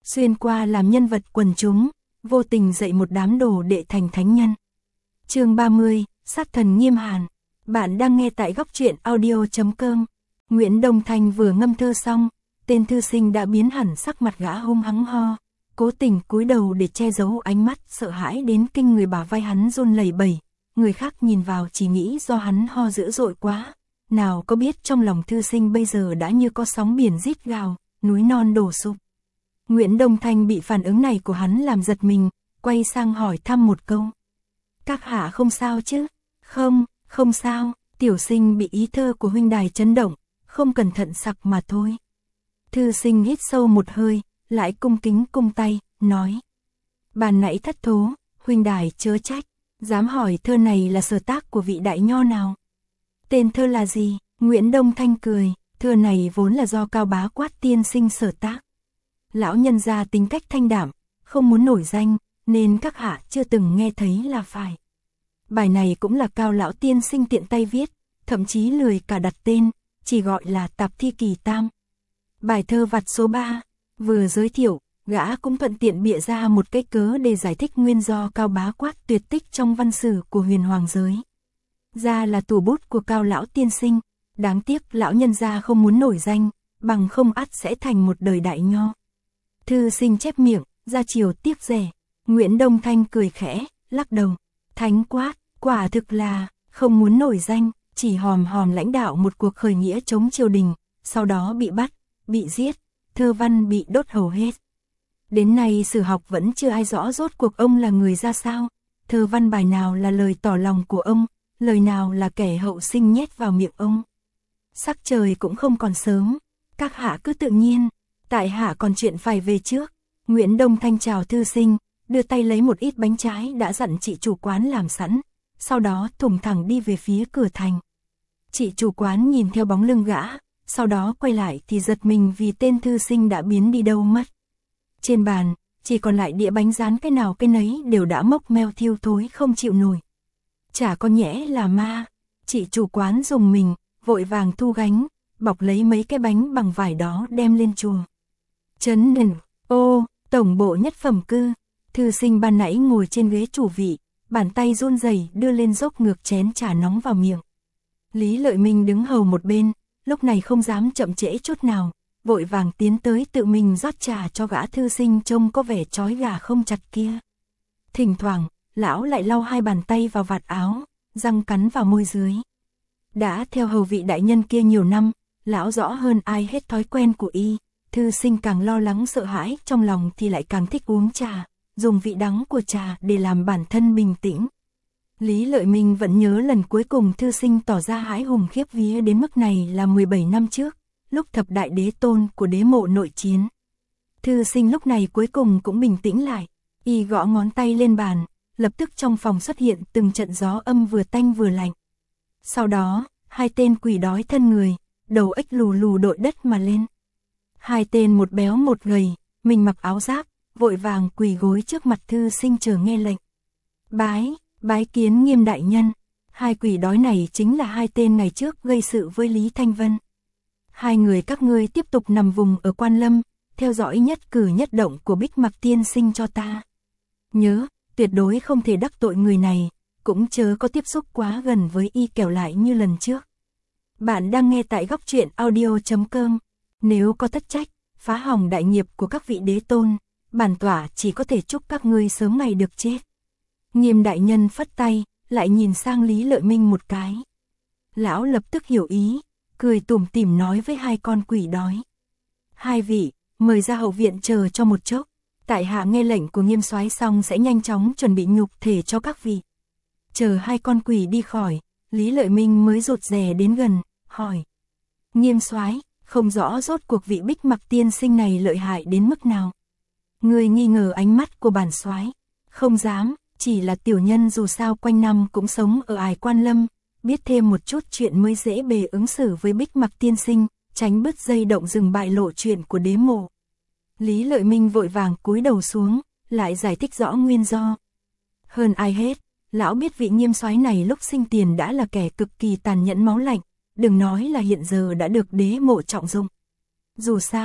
xuyên qua làm nhân vật quần chúng, vô tình dạy một đám đồ đệ thành thánh nhân. Chương 30, sát thần Nghiêm Hàn. Bạn đang nghe tại góc truyện audio.com. Nguyễn Đông Thanh vừa ngâm thơ xong, tên thư sinh đã biến hẳn sắc mặt gã hung hăng ho, cố tình cúi đầu để che giấu ánh mắt sợ hãi đến kinh người, bả vai hắn run lẩy bẩy, người khác nhìn vào chỉ nghĩ do hắn ho dữ dội quá, nào có biết trong lòng thư sinh bây giờ đã như có sóng biển rít gào, núi non đổ sụp. Nguyễn Đông Thanh bị phản ứng này của hắn làm giật mình, quay sang hỏi thăm một câu. Các hạ không sao chứ? Không sao, tiểu sinh bị ý thơ của huynh đài chấn động, không cẩn thận sặc mà thôi. Thư sinh hít sâu một hơi, lại cung kính cung tay, nói. Bàn nãy thất thố, huynh đài chớ trách, dám hỏi thơ này là sở tác của vị đại nho nào? Tên thơ là gì? Nguyễn Đông Thanh cười, thơ này vốn là do Cao Bá Quát tiên sinh sở tác. Lão nhân gia tính cách thanh đạm, không muốn nổi danh, nên các hạ chưa từng nghe thấy là phải. Bài này cũng là Cao lão tiên sinh tiện tay viết, thậm chí lười cả đặt tên, chỉ gọi là Tạp Thi Kỳ Tam. Bài thơ vặt số 3, vừa giới thiệu, gã cũng thuận tiện bịa ra một cái cớ để giải thích nguyên do Cao Bá Quát tuyệt tích trong văn sử của huyền hoàng giới. Ra là tủ bút của Cao lão tiên sinh, đáng tiếc lão nhân gia không muốn nổi danh, bằng không ắt sẽ thành một đời đại nho. Thư sinh chép miệng, ra chiều tiếc rẻ. Nguyễn Đông Thanh cười khẽ, lắc đầu. Thánh Quát, quả thực là không muốn nổi danh, chỉ hòm lãnh đạo một cuộc khởi nghĩa chống triều đình, sau đó bị bắt, bị giết, thơ văn bị đốt hầu hết. Đến nay sử học vẫn chưa ai rõ rốt cuộc ông là người ra sao, thơ văn bài nào là lời tỏ lòng của ông, lời nào là kẻ hậu sinh nhét vào miệng ông. Sắc trời cũng không còn sớm, các hạ cứ tự nhiên, tại hạ còn chuyện phải về trước. Nguyễn Đông Thanh chào thư sinh, đưa tay lấy một ít bánh trái đã dặn chị chủ quán làm sẵn, sau đó thủng thẳng đi về phía cửa thành. Chị chủ quán nhìn theo bóng lưng gã, sau đó quay lại thì giật mình vì tên thư sinh đã biến đi đâu mất. Trên bàn, chỉ còn lại đĩa bánh rán cái nào cái nấy đều đã mốc meo thiêu thối không chịu nổi. Chả có nhẽ là ma, chị chủ quán dùng mình, vội vàng thu gánh, bọc lấy mấy cái bánh bằng vải đó đem lên chùa. Trấn Đền, tổng bộ nhất phẩm cư, thư sinh ban nãy ngồi trên ghế chủ vị, bàn tay run rẩy đưa lên dốc ngược chén trà nóng vào miệng. Lý Lợi Minh đứng hầu một bên, lúc này không dám chậm trễ chút nào, vội vàng tiến tới tự mình rót trà cho gã thư sinh trông có vẻ trói gà không chặt kia. Thỉnh thoảng, lão lại lau hai bàn tay vào vạt áo, răng cắn vào môi dưới. Đã theo hầu vị đại nhân kia nhiều năm, lão rõ hơn ai hết thói quen của y, thư sinh càng lo lắng sợ hãi trong lòng thì lại càng thích uống trà, dùng vị đắng của trà để làm bản thân bình tĩnh. Lý Lợi Minh vẫn nhớ lần cuối cùng thư sinh tỏ ra hãi hùng khiếp vía đến mức này là 17 năm trước, lúc thập đại đế tôn của đế mộ nội chiến. Thư sinh lúc này cuối cùng cũng bình tĩnh lại, y gõ ngón tay lên bàn, lập tức trong phòng xuất hiện từng trận gió âm vừa tanh vừa lạnh. Sau đó, hai tên quỷ đói thân người, đầu ếch lù lù đội đất mà lên. Hai tên một béo một gầy, mình mặc áo giáp, vội vàng quỳ gối trước mặt thư sinh chờ nghe lệnh. Bái kiến Nghiêm đại nhân. Hai quỷ đói này chính là hai tên ngày trước gây sự với Lý Thanh Vân. Hai người các ngươi tiếp tục nằm vùng ở Quan Lâm, theo dõi nhất cử nhất động của Bích Mặc tiên sinh cho ta. Nhớ, tuyệt đối không thể đắc tội người này, cũng chớ có tiếp xúc quá gần với y kẻo lại như lần trước. Bạn đang nghe tại góc truyện audio.com. Nếu có thất trách, phá hỏng đại nghiệp của các vị đế tôn, bản tỏa chỉ có thể chúc các ngươi sớm ngày được chết. Nghiêm đại nhân phất tay, lại nhìn sang Lý Lợi Minh một cái. Lão lập tức hiểu ý, cười tủm tỉm nói với hai con quỷ đói. Hai vị, mời ra hậu viện chờ cho một chốc, tại hạ nghe lệnh của Nghiêm soái xong sẽ nhanh chóng chuẩn bị nhục thể cho các vị. Chờ hai con quỷ đi khỏi, Lý Lợi Minh mới rụt rè đến gần, hỏi. Nghiêm soái, không rõ rốt cuộc vị Bích Mặc tiên sinh này lợi hại đến mức nào. Người nghi ngờ ánh mắt của bản soái? Không dám, chỉ là tiểu nhân dù sao quanh năm cũng sống ở ải Quan Lâm, biết thêm một chút chuyện mới dễ bề ứng xử với Bích Mặc tiên sinh, tránh bứt dây động rừng bại lộ chuyện của đế mộ. Lý Lợi Minh vội vàng cúi đầu xuống, lại giải thích rõ nguyên do. Hơn ai hết, lão biết vị Nghiêm soái này lúc sinh tiền đã là kẻ cực kỳ tàn nhẫn máu lạnh, đừng nói là hiện giờ đã được đế mộ trọng dụng. Dù sao,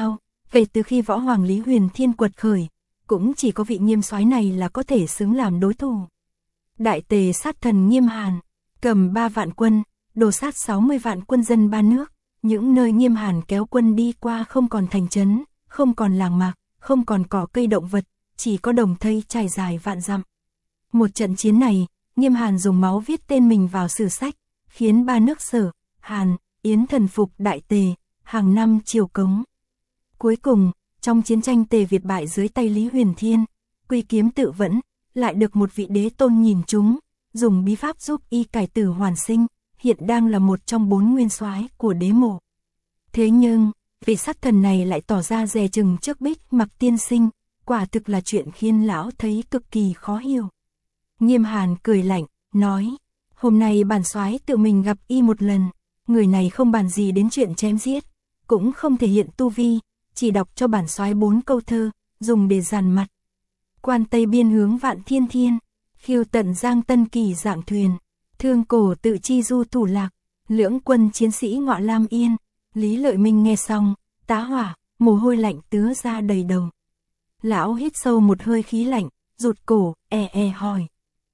Vậy từ khi võ hoàng Lý Huyền Thiên quật khởi, cũng chỉ có vị Nghiêm soái này là có thể xứng làm đối thủ. Đại tề sát thần Nghiêm Hàn, cầm 3 vạn quân, đổ sát 60 vạn quân dân ba nước, những nơi Nghiêm Hàn kéo quân đi qua không còn thành trấn, không còn làng mạc, không còn cỏ cây động vật, chỉ có đồng thây trải dài vạn dặm. Một trận chiến này, Nghiêm Hàn dùng máu viết tên mình vào sử sách, khiến ba nước Sở, Hàn, Yến thần phục đại tề, hàng năm triều cống. Cuối cùng, trong chiến tranh Tề Việt bại dưới tay Lý Huyền Thiên, Quy Kiếm tự vẫn, lại được một vị đế tôn nhìn trúng, dùng bí pháp giúp y cải tử hoàn sinh, hiện đang là một trong 4 nguyên soái của đế mộ. Thế nhưng, vị sát thần này lại tỏ ra dè chừng trước Bích Mặc tiên sinh, quả thực là chuyện khiến lão thấy cực kỳ khó hiểu. Nghiêm Hàn cười lạnh, nói, hôm nay bản soái tự mình gặp y một lần, người này không bàn gì đến chuyện chém giết, cũng không thể hiện tu vi, chỉ đọc cho bản soái 4 câu thơ, dùng để dàn mặt. Quan Tây biên hướng vạn thiên thiên, khiêu tận giang tân kỳ dạng thuyền, thương cổ tự chi du thủ lạc, lưỡng quân chiến sĩ ngọ lam yên. Lý Lợi Minh nghe xong, tá hỏa, mồ hôi lạnh tứa ra đầy đầu. Lão hít sâu một hơi khí lạnh, rụt cổ, hỏi.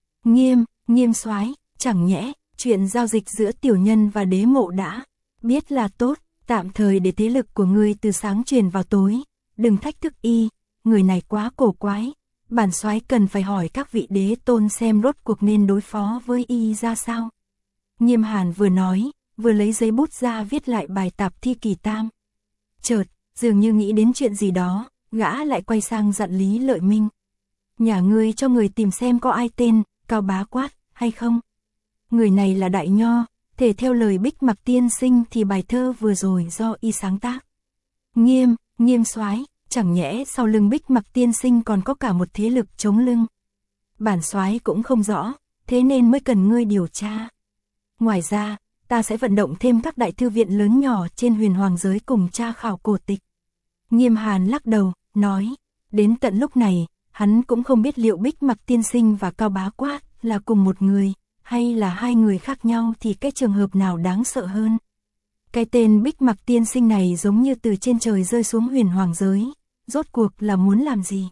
Nghiêm soái, chẳng nhẽ, chuyện giao dịch giữa tiểu nhân và đế mộ đã biết là tốt, tạm thời để thế lực của ngươi từ sáng truyền vào tối, đừng thách thức y, người này quá cổ quái, bản soái cần phải hỏi các vị đế tôn xem rốt cuộc nên đối phó với y ra sao. Nghiêm Hàn vừa nói, vừa lấy giấy bút ra viết lại bài tạp thi kỳ tam. Chợt, dường như nghĩ đến chuyện gì đó, gã lại quay sang dặn Lý Lợi Minh. Nhà ngươi cho người tìm xem có ai tên Cao Bá Quát hay không. Người này là đại nho, thể theo lời Bích Mặc tiên sinh thì bài thơ vừa rồi do y sáng tác. Nghiêm soái, chẳng nhẽ sau lưng Bích Mặc tiên sinh còn có cả một thế lực chống lưng. Bản soái cũng không rõ, thế nên mới cần ngươi điều tra. Ngoài ra, ta sẽ vận động thêm các đại thư viện lớn nhỏ trên huyền hoàng giới cùng tra khảo cổ tịch. Nghiêm Hàn lắc đầu, nói, đến tận lúc này, hắn cũng không biết liệu Bích Mặc tiên sinh và Cao Bá Quát là cùng một người, hay là hai người khác nhau thì cái trường hợp nào đáng sợ hơn. Cái tên Bích Mặc tiên sinh này giống như từ trên trời rơi xuống huyền hoàng giới, rốt cuộc là muốn làm gì?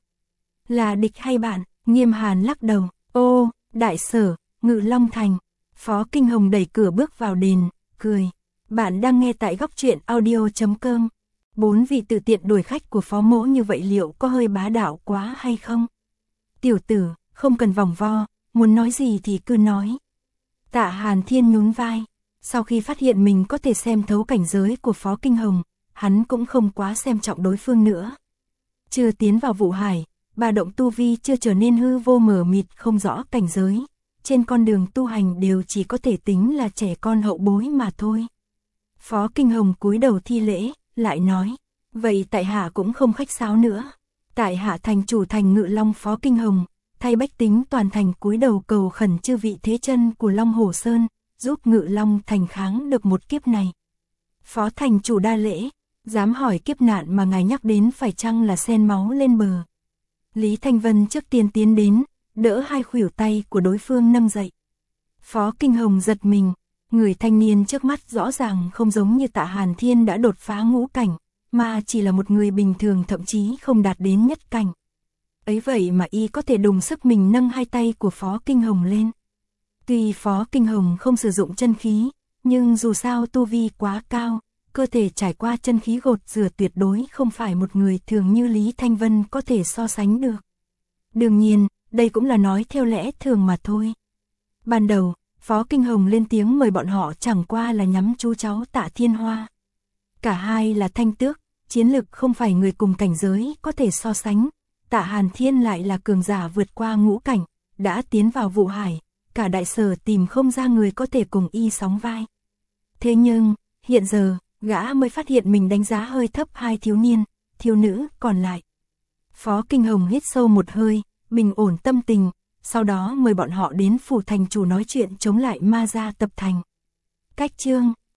Là địch hay bạn? Nghiêm Hàn lắc đầu, ô, đại sở, Ngự Long Thành. Phó Kinh Hồng đẩy cửa bước vào đền, cười. Bạn đang nghe tại góc truyện audio.com. 4 vị tự tiện đuổi khách của phó mỗ như vậy liệu có hơi bá đạo quá hay không? Tiểu tử, không cần vòng vo, muốn nói gì thì cứ nói. Tạ Hàn Thiên nhún vai. Sau khi phát hiện mình có thể xem thấu cảnh giới của Phó Kinh Hồng, hắn cũng không quá xem trọng đối phương nữa. Chưa tiến vào vụ hải, bà động tu vi chưa trở nên hư vô mờ mịt không rõ cảnh giới. Trên con đường tu hành đều chỉ có thể tính là trẻ con hậu bối mà thôi. Phó Kinh Hồng cúi đầu thi lễ, lại nói, vậy tại hạ cũng không khách sáo nữa. Tại hạ thành chủ thành Ngự Long Phó Kinh Hồng, thay bách tính toàn thành cúi đầu cầu khẩn chư vị thế chân của Long Hồ Sơn, giúp Ngự Long thành kháng được một kiếp này. Phó thành chủ đa lễ, dám hỏi kiếp nạn mà ngài nhắc đến phải chăng là sen máu lên bờ. Lý Thanh Vân trước tiên tiến đến, đỡ hai khuỷu tay của đối phương nâng dậy. Phó Kinh Hồng giật mình, người thanh niên trước mắt rõ ràng không giống như Tạ Hàn Thiên đã đột phá ngũ cảnh, mà chỉ là một người bình thường thậm chí không đạt đến nhất cảnh. Ấy vậy mà y có thể đùng sức mình nâng hai tay của Phó Kinh Hồng lên. Tuy Phó Kinh Hồng không sử dụng chân khí, nhưng dù sao tu vi quá cao, cơ thể trải qua chân khí gột rửa tuyệt đối không phải một người thường như Lý Thanh Vân có thể so sánh được. Đương nhiên, đây cũng là nói theo lẽ thường mà thôi. Ban đầu, Phó Kinh Hồng lên tiếng mời bọn họ chẳng qua là nhắm chú cháu Tạ Thiên Hoa. Cả hai là thanh tước, chiến lực không phải người cùng cảnh giới có thể so sánh. Tạ Hàn Thiên lại là cường giả vượt qua ngũ cảnh, đã tiến vào vụ hải, cả đại sở tìm không ra người có thể cùng y sóng vai. Thế nhưng, hiện giờ, gã mới phát hiện mình đánh giá hơi thấp hai thiếu niên, thiếu nữ còn lại. Phó Kinh Hồng hít sâu một hơi, bình ổn tâm tình, sau đó mời bọn họ đến phủ thành chủ nói chuyện chống lại Ma Gia tập thành. Cách chương